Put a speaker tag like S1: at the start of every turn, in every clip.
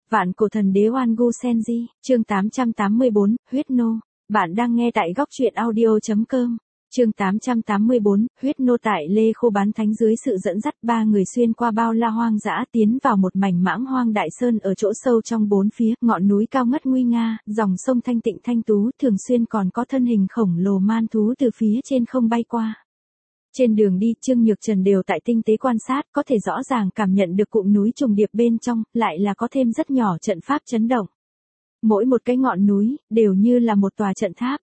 S1: Vạn cổ thần đế Oan Gu Senji, chương 884, huyết nô. Bạn đang nghe tại góc truyện audio.com. Chương 884, huyết nô. Tại Lê Khô Bán Thánh dưới sự dẫn dắt ba người xuyên qua bao la hoang dã tiến vào một mảnh mãng hoang đại sơn ở chỗ sâu trong bốn phía, ngọn núi cao ngất nguy nga, dòng sông thanh tịnh thanh tú, thường xuyên còn có thân hình khổng lồ man thú từ phía trên không bay qua. Trên đường đi, Trương Nhược Trần đều tại tinh tế quan sát, có thể rõ ràng cảm nhận được cụm núi trùng điệp bên trong, lại là có thêm rất nhỏ trận pháp chấn động. Mỗi một cái ngọn núi, đều như là một tòa trận tháp.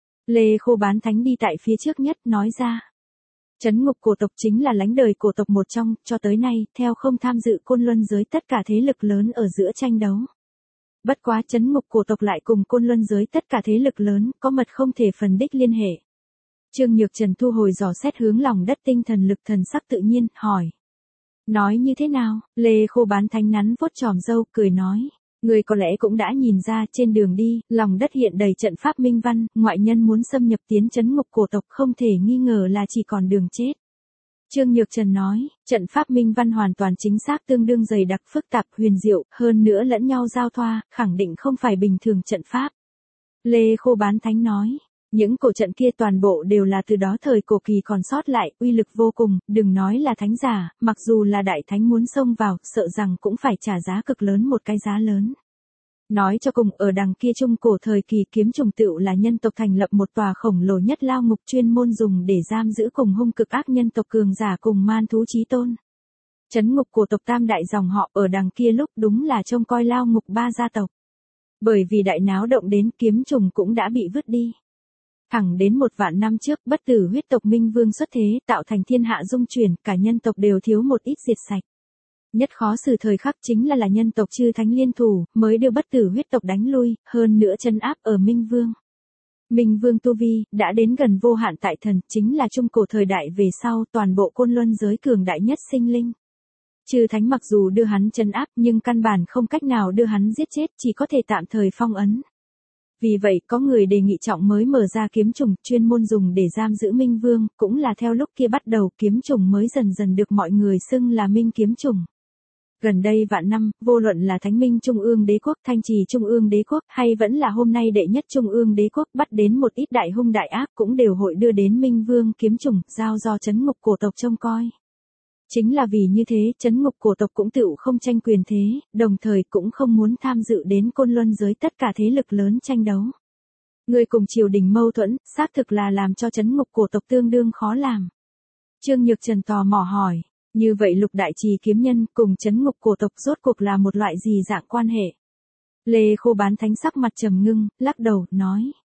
S1: Lê Khô Bán Thánh đi tại phía trước nhất, nói ra. Trấn ngục cổ tộc chính là lãnh đời cổ tộc một trong, cho tới nay, theo không tham dự côn luân giới tất cả thế lực lớn ở giữa tranh đấu. Bất quá trấn ngục cổ tộc lại cùng côn luân giới tất cả thế lực lớn, có mật không thể phần đích liên hệ. Trương Nhược Trần thu hồi dò xét hướng lòng đất tinh thần lực thần sắc tự nhiên, hỏi. Nói như thế nào? Lê Khô Bán Thánh nắn vuốt chòm râu, cười nói. Người có lẽ cũng đã nhìn ra, trên đường đi, lòng đất hiện đầy trận pháp minh văn, ngoại nhân muốn xâm nhập tiến trấn ngục cổ tộc không thể nghi ngờ là chỉ còn đường chết. Trương Nhược Trần nói, trận pháp minh văn hoàn toàn chính xác tương đương dày đặc phức tạp huyền diệu, hơn nữa lẫn nhau giao thoa, khẳng định không phải bình thường trận pháp. Lê Khô Bán Thánh nói. Những cổ trận kia toàn bộ đều là từ đó thời cổ kỳ còn sót lại, uy lực vô cùng, đừng nói là thánh giả, mặc dù là đại thánh muốn xông vào, sợ rằng cũng phải trả giá cực lớn một cái giá lớn. Nói cho cùng, ở đằng kia trung cổ thời kỳ kiếm trùng tựu là nhân tộc thành lập một tòa khổng lồ nhất lao ngục chuyên môn dùng để giam giữ cùng hung cực ác nhân tộc cường giả cùng man thú chí tôn. Trấn ngục cổ tộc tam đại dòng họ ở đằng kia lúc đúng là trông coi lao ngục ba gia tộc. Bởi vì đại náo động đến kiếm trùng cũng đã bị vứt đi. Thẳng đến 1.000 năm trước, bất tử huyết tộc Minh Vương xuất thế, tạo thành thiên hạ dung chuyển, cả nhân tộc đều thiếu một ít diệt sạch. Nhất khó xử thời khắc chính là nhân tộc chư thánh liên thủ, mới đưa bất tử huyết tộc đánh lui, hơn nữa trấn áp ở Minh Vương. Minh Vương tu vi, đã đến gần vô hạn tại thần, chính là trung cổ thời đại về sau, toàn bộ côn luân giới cường đại nhất sinh linh. Chư thánh mặc dù đưa hắn trấn áp, nhưng căn bản không cách nào đưa hắn giết chết, chỉ có thể tạm thời phong ấn. Vì vậy, có người đề nghị trọng mới mở ra kiếm trùng, chuyên môn dùng để giam giữ Minh Vương, cũng là theo lúc kia bắt đầu kiếm trùng mới dần dần được mọi người xưng là Minh kiếm trùng. Gần đây vạn năm, vô luận là Thánh Minh Trung ương đế quốc, Thanh Trì Trung ương đế quốc, hay vẫn là hôm nay đệ nhất Trung ương đế quốc, bắt đến một ít đại hung đại ác cũng đều hội đưa đến Minh Vương kiếm trùng, giao do trấn ngục cổ tộc trông coi. Chính là vì như thế, trấn ngục cổ tộc cũng tựu không tranh quyền thế, đồng thời cũng không muốn tham dự đến côn luân giới tất cả thế lực lớn tranh đấu. Người cùng triều đình mâu thuẫn, xác thực là làm cho trấn ngục cổ tộc tương đương khó làm. Trương Nhược Trần tò mò hỏi, như vậy Lục Đại Trì kiếm nhân cùng trấn ngục cổ tộc rốt cuộc là một loại gì dạng quan hệ? Lê Khô Bán Thánh sắc mặt trầm ngưng, lắc đầu, nói.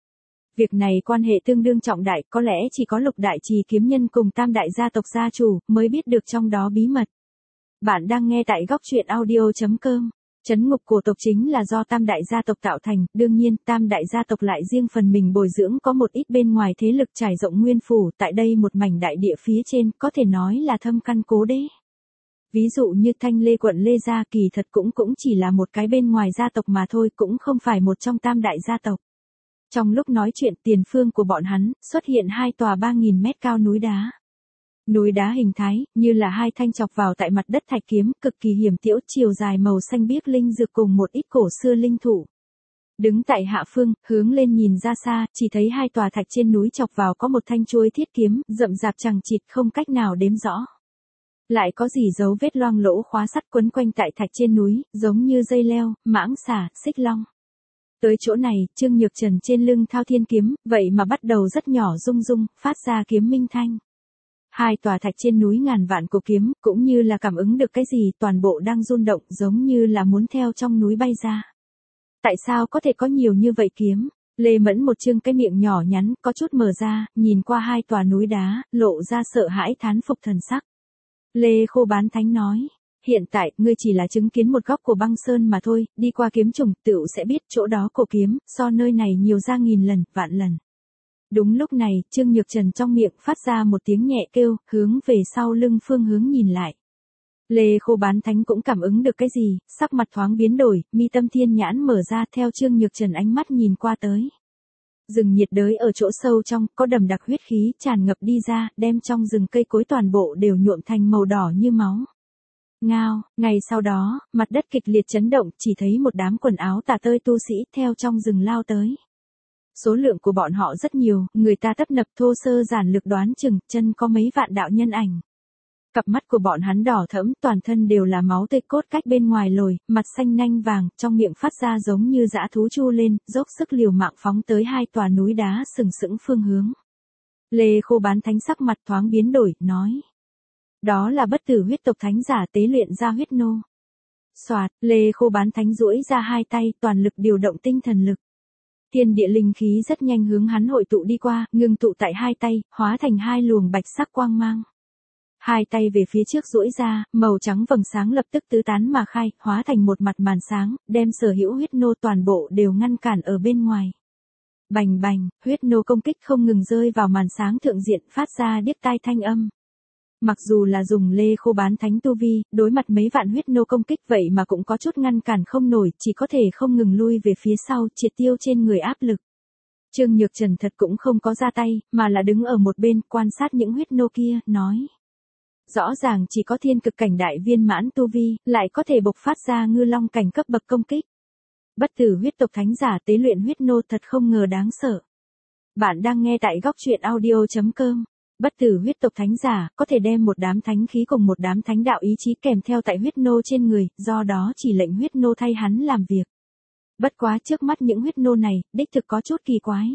S1: Việc này quan hệ tương đương trọng đại, có lẽ chỉ có Lục Đại Trì kiếm nhân cùng tam đại gia tộc gia chủ mới biết được trong đó bí mật. Bạn đang nghe tại góc truyện audio.com. Trấn ngục cổ tộc chính là do tam đại gia tộc tạo thành, đương nhiên tam đại gia tộc lại riêng phần mình bồi dưỡng có một ít bên ngoài thế lực trải rộng nguyên phủ, tại đây một mảnh đại địa phía trên, có thể nói là thâm căn cố đế. Ví dụ như Thanh Lê quận Lê gia kỳ thật cũng chỉ là một cái bên ngoài gia tộc mà thôi, cũng không phải một trong tam đại gia tộc. Trong lúc nói chuyện tiền phương của bọn hắn, xuất hiện hai tòa 3.000 mét cao núi đá. Núi đá hình thái, như là hai thanh chọc vào tại mặt đất thạch kiếm, cực kỳ hiểm tiễu, chiều dài màu xanh biếc linh dược cùng một ít cổ xưa linh thủ. Đứng tại hạ phương, hướng lên nhìn ra xa, chỉ thấy hai tòa thạch trên núi chọc vào có một thanh chuôi thiết kiếm, rậm rạp chằng chịt không cách nào đếm rõ. Lại có gì dấu vết loang lỗ khóa sắt quấn quanh tại thạch trên núi, giống như dây leo, mãng xà, xích long. Tới chỗ này, Trương Nhược Trần trên lưng thao thiên kiếm, vậy mà bắt đầu rất nhỏ rung rung, phát ra kiếm minh thanh. Hai tòa thạch trên núi ngàn vạn cổ kiếm, cũng như là cảm ứng được cái gì, toàn bộ đang rung động, giống như là muốn theo trong núi bay ra. Tại sao có thể có nhiều như vậy kiếm? Lê Mẫn một trương cái miệng nhỏ nhắn, có chút mở ra, nhìn qua hai tòa núi đá, lộ ra sợ hãi thán phục thần sắc. Lê Khô Bán Thánh nói. Hiện tại, ngươi chỉ là chứng kiến một góc của băng sơn mà thôi, đi qua kiếm trùng, tựu sẽ biết chỗ đó cổ kiếm, so nơi này nhiều ra 1000 lần, vạn lần. Đúng lúc này, Trương Nhược Trần trong miệng phát ra một tiếng nhẹ kêu, hướng về sau lưng phương hướng nhìn lại. Lê Khô Bán Thánh cũng cảm ứng được cái gì, sắc mặt thoáng biến đổi, mi tâm thiên nhãn mở ra theo Trương Nhược Trần ánh mắt nhìn qua tới. Rừng nhiệt đới ở chỗ sâu trong, có đầm đặc huyết khí tràn ngập đi ra, đem trong rừng cây cối toàn bộ đều nhuộm thành màu đỏ như máu. Ngao, ngày sau đó, mặt đất kịch liệt chấn động, chỉ thấy một đám quần áo tả tơi tu sĩ theo trong rừng lao tới. Số lượng của bọn họ rất nhiều, người ta tấp nập thô sơ giản lược đoán chừng, chân có mấy vạn đạo nhân ảnh. Cặp mắt của bọn hắn đỏ thẫm, toàn thân đều là máu tươi cốt cách bên ngoài lồi, mặt xanh nanh vàng, trong miệng phát ra giống như dã thú chu lên, dốc sức liều mạng phóng tới hai tòa núi đá sừng sững phương hướng. Lê Khô Bán Thánh sắc mặt thoáng biến đổi, nói. Đó là bất tử huyết tộc thánh giả tế luyện ra huyết nô. Soạt, Lê Khô Bán Thánh duỗi ra hai tay, toàn lực điều động tinh thần lực. Thiên địa linh khí rất nhanh hướng hắn hội tụ đi qua, ngưng tụ tại hai tay, hóa thành hai luồng bạch sắc quang mang. Hai tay về phía trước duỗi ra, màu trắng vầng sáng lập tức tứ tán mà khai, hóa thành một mặt màn sáng, đem sở hữu huyết nô toàn bộ đều ngăn cản ở bên ngoài. Bành bành, huyết nô công kích không ngừng rơi vào màn sáng thượng diện, phát ra điếc tai thanh âm. Mặc dù là dùng Lê Khô Bán Thánh tu vi, đối mặt mấy vạn huyết nô công kích vậy mà cũng có chút ngăn cản không nổi, chỉ có thể không ngừng lui về phía sau, triệt tiêu trên người áp lực. Trương Nhược Trần thật cũng không có ra tay, mà là đứng ở một bên, quan sát những huyết nô kia, nói. Rõ ràng chỉ có thiên cực cảnh đại viên mãn tu vi, lại có thể bộc phát ra ngư long cảnh cấp bậc công kích. Bất tử huyết tộc thánh giả tế luyện huyết nô thật không ngờ đáng sợ. Bạn đang nghe tại góc truyện audio.com. Bất tử huyết tộc thánh giả, có thể đem một đám thánh khí cùng một đám thánh đạo ý chí kèm theo tại huyết nô trên người, do đó chỉ lệnh huyết nô thay hắn làm việc. Bất quá trước mắt những huyết nô này, đích thực có chút kỳ quái.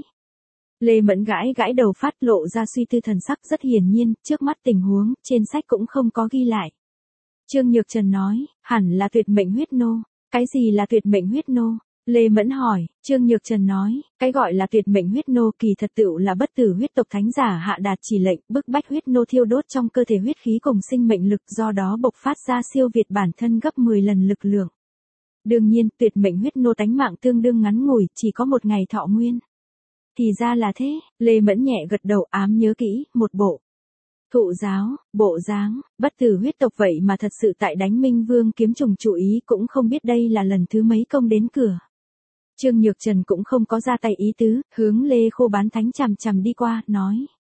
S1: Lê Mẫn gãi gãi đầu phát lộ ra suy tư thần sắc, rất hiển nhiên, trước mắt tình huống, trên sách cũng không có ghi lại. Trương Nhược Trần nói, hẳn là tuyệt mệnh huyết nô. Cái gì là tuyệt mệnh huyết nô? Lê Mẫn hỏi, Trương Nhược Trần nói, cái gọi là tuyệt mệnh huyết nô kỳ thật tựu là bất tử huyết tộc thánh giả hạ đạt chỉ lệnh, bức bách huyết nô thiêu đốt trong cơ thể huyết khí cùng sinh mệnh lực, do đó bộc phát ra siêu việt bản thân gấp 10 lần lực lượng. Đương nhiên, tuyệt mệnh huyết nô tánh mạng tương đương ngắn ngủi, chỉ có một ngày thọ nguyên. Thì ra là thế, Lê Mẫn nhẹ gật đầu, ám nhớ kỹ, một bộ. Thụ giáo, bộ dáng, bất tử huyết tộc vậy mà thật sự tại đánh Minh Vương kiếm trùng chủ ý, cũng không biết đây là lần thứ mấy công đến cửa. Trương Nhược Trần cũng không có ra tay ý tứ, hướng Lê Khô Bán Thánh chằm chằm đi qua, nói.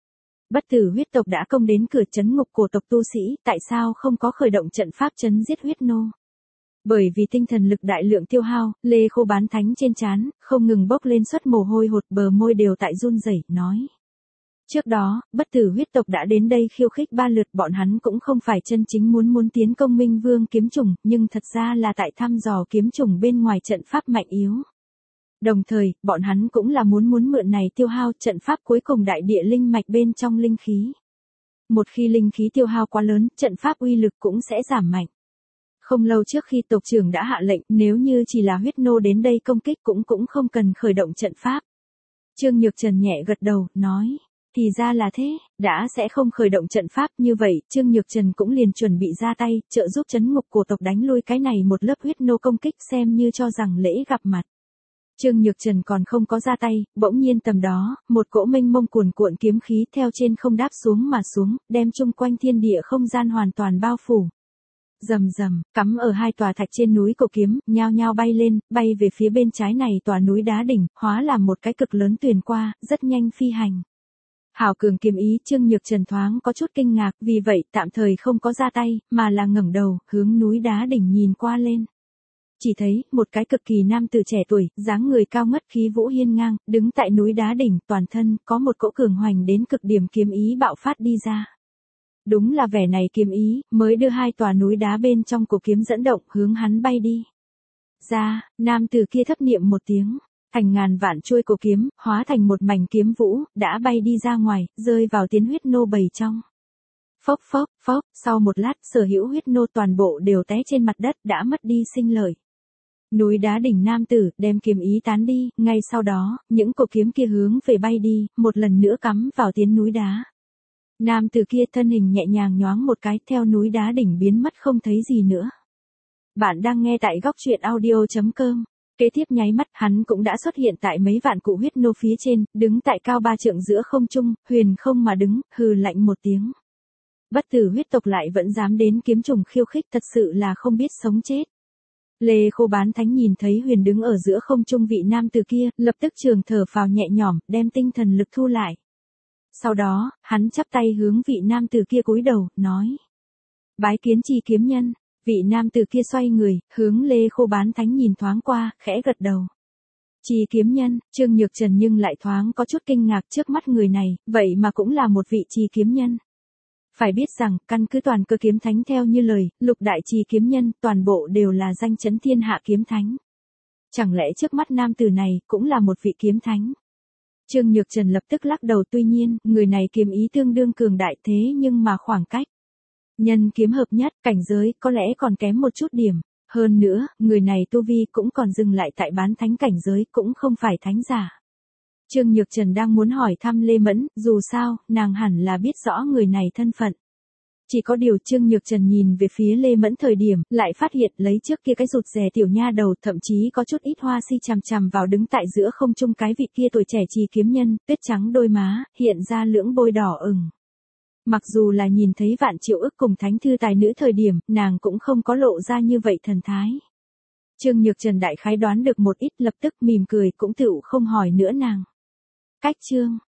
S1: Bất tử huyết tộc đã công đến cửa trấn ngục cổ tộc tu sĩ, tại sao không có khởi động trận pháp trấn giết huyết nô? Bởi vì tinh thần lực đại lượng tiêu hao, Lê Khô Bán Thánh trên trán không ngừng bốc lên suất mồ hôi hột, bờ môi đều tại run rẩy, nói. Trước đó, bất tử huyết tộc đã đến đây khiêu khích 3 lượt, bọn hắn cũng không phải chân chính muốn tiến công Minh Vương kiếm trùng, nhưng thật ra là tại thăm dò kiếm trùng bên ngoài trận pháp mạnh yếu. Đồng thời, bọn hắn cũng là muốn mượn này tiêu hao trận pháp cuối cùng đại địa linh mạch bên trong linh khí. Một khi linh khí tiêu hao quá lớn, trận pháp uy lực cũng sẽ giảm mạnh. Không lâu trước khi tộc trưởng đã hạ lệnh, nếu như chỉ là huyết nô đến đây công kích cũng không cần khởi động trận pháp. Trương Nhược Trần nhẹ gật đầu, nói. Thì ra là thế, đã sẽ không khởi động trận pháp, như vậy, Trương Nhược Trần cũng liền chuẩn bị ra tay, trợ giúp trấn ngục cổ tộc đánh lui cái này một lớp huyết nô công kích, xem như cho rằng lễ gặp mặt. Trương Nhược Trần còn không có ra tay, bỗng nhiên tầm đó, một cỗ mênh mông cuồn cuộn kiếm khí theo trên không đáp xuống mà xuống, đem chung quanh thiên địa không gian hoàn toàn bao phủ. Rầm rầm, cắm ở hai tòa thạch trên núi cổ kiếm, nhao nhao bay lên, bay về phía bên trái này tòa núi đá đỉnh, hóa làm một cái cực lớn tuyền qua, rất nhanh phi hành. Hảo cường kiếm ý, Trương Nhược Trần thoáng có chút kinh ngạc, vì vậy tạm thời không có ra tay, mà là ngẩng đầu, hướng núi đá đỉnh nhìn qua lên. Chỉ thấy, một cái cực kỳ nam tử trẻ tuổi, dáng người cao ngất khí vũ hiên ngang, đứng tại núi đá đỉnh, toàn thân, có một cỗ cường hoành đến cực điểm kiếm ý bạo phát đi ra. Đúng là vẻ này kiếm ý, mới đưa hai tòa núi đá bên trong cổ kiếm dẫn động, hướng hắn bay đi. Ra, nam tử kia thấp niệm một tiếng, thành ngàn vạn chuôi cổ kiếm, hóa thành một mảnh kiếm vũ, đã bay đi ra ngoài, rơi vào tiến huyết nô bầy trong. Phốc phốc phốc, sau một lát, sở hữu huyết nô toàn bộ đều té trên mặt đất, đã mất đi sinh lợi. Núi đá đỉnh nam tử, đem kiếm ý tán đi, ngay sau đó, những cổ kiếm kia hướng về bay đi, một lần nữa cắm vào tiến núi đá. Nam tử kia thân hình nhẹ nhàng nhoáng một cái, theo núi đá đỉnh biến mất không thấy gì nữa. Bạn đang nghe tại góc truyện audio.com. Kế tiếp nháy mắt, hắn cũng đã xuất hiện tại mấy vạn cụ huyết nô phía trên, đứng tại cao 3 trượng giữa không trung, huyền không mà đứng, hừ lạnh một tiếng. Bất tử huyết tộc lại vẫn dám đến kiếm trùng khiêu khích, thật sự là không biết sống chết. Lê Khô Bán Thánh nhìn thấy huyền đứng ở giữa không trung vị nam tử kia, lập tức trường thở phào nhẹ nhõm, đem tinh thần lực thu lại. Sau đó, hắn chắp tay hướng vị nam tử kia cúi đầu, nói. Bái kiến Chi kiếm nhân. Vị nam tử kia xoay người, hướng Lê Khô Bán Thánh nhìn thoáng qua, khẽ gật đầu. Trì kiếm nhân, Trương Nhược Trần nhưng lại thoáng có chút kinh ngạc trước mắt người này, vậy mà cũng là một vị trì kiếm nhân. Phải biết rằng, căn cứ toàn cơ kiếm thánh theo như lời, lục đại trì kiếm nhân, toàn bộ đều là danh chấn thiên hạ kiếm thánh. Chẳng lẽ trước mắt nam tử này, cũng là một vị kiếm thánh? Trương Nhược Trần lập tức lắc đầu, tuy nhiên, người này kiếm ý tương đương cường đại thế nhưng mà khoảng cách nhân kiếm hợp nhất, cảnh giới, có lẽ còn kém một chút điểm. Hơn nữa, người này tu vi cũng còn dừng lại tại bán thánh cảnh giới, cũng không phải thánh giả. Trương Nhược Trần đang muốn hỏi thăm Lê Mẫn, dù sao, nàng hẳn là biết rõ người này thân phận. Chỉ có điều Trương Nhược Trần nhìn về phía Lê Mẫn thời điểm, lại phát hiện lấy trước kia cái rụt rè tiểu nha đầu, thậm chí có chút ít hoa si chằm chằm vào đứng tại giữa không trung cái vị kia tuổi trẻ trì kiếm nhân, tuyết trắng đôi má, hiện ra lưỡng bôi đỏ ửng. Mặc dù là nhìn thấy Vạn Triệu Ức cùng thánh thư tài nữ thời điểm, nàng cũng không có lộ ra như vậy thần thái. Trương Nhược Trần đại khái đoán được một ít, lập tức mỉm cười cũng tựu không hỏi nữa nàng. Cách chương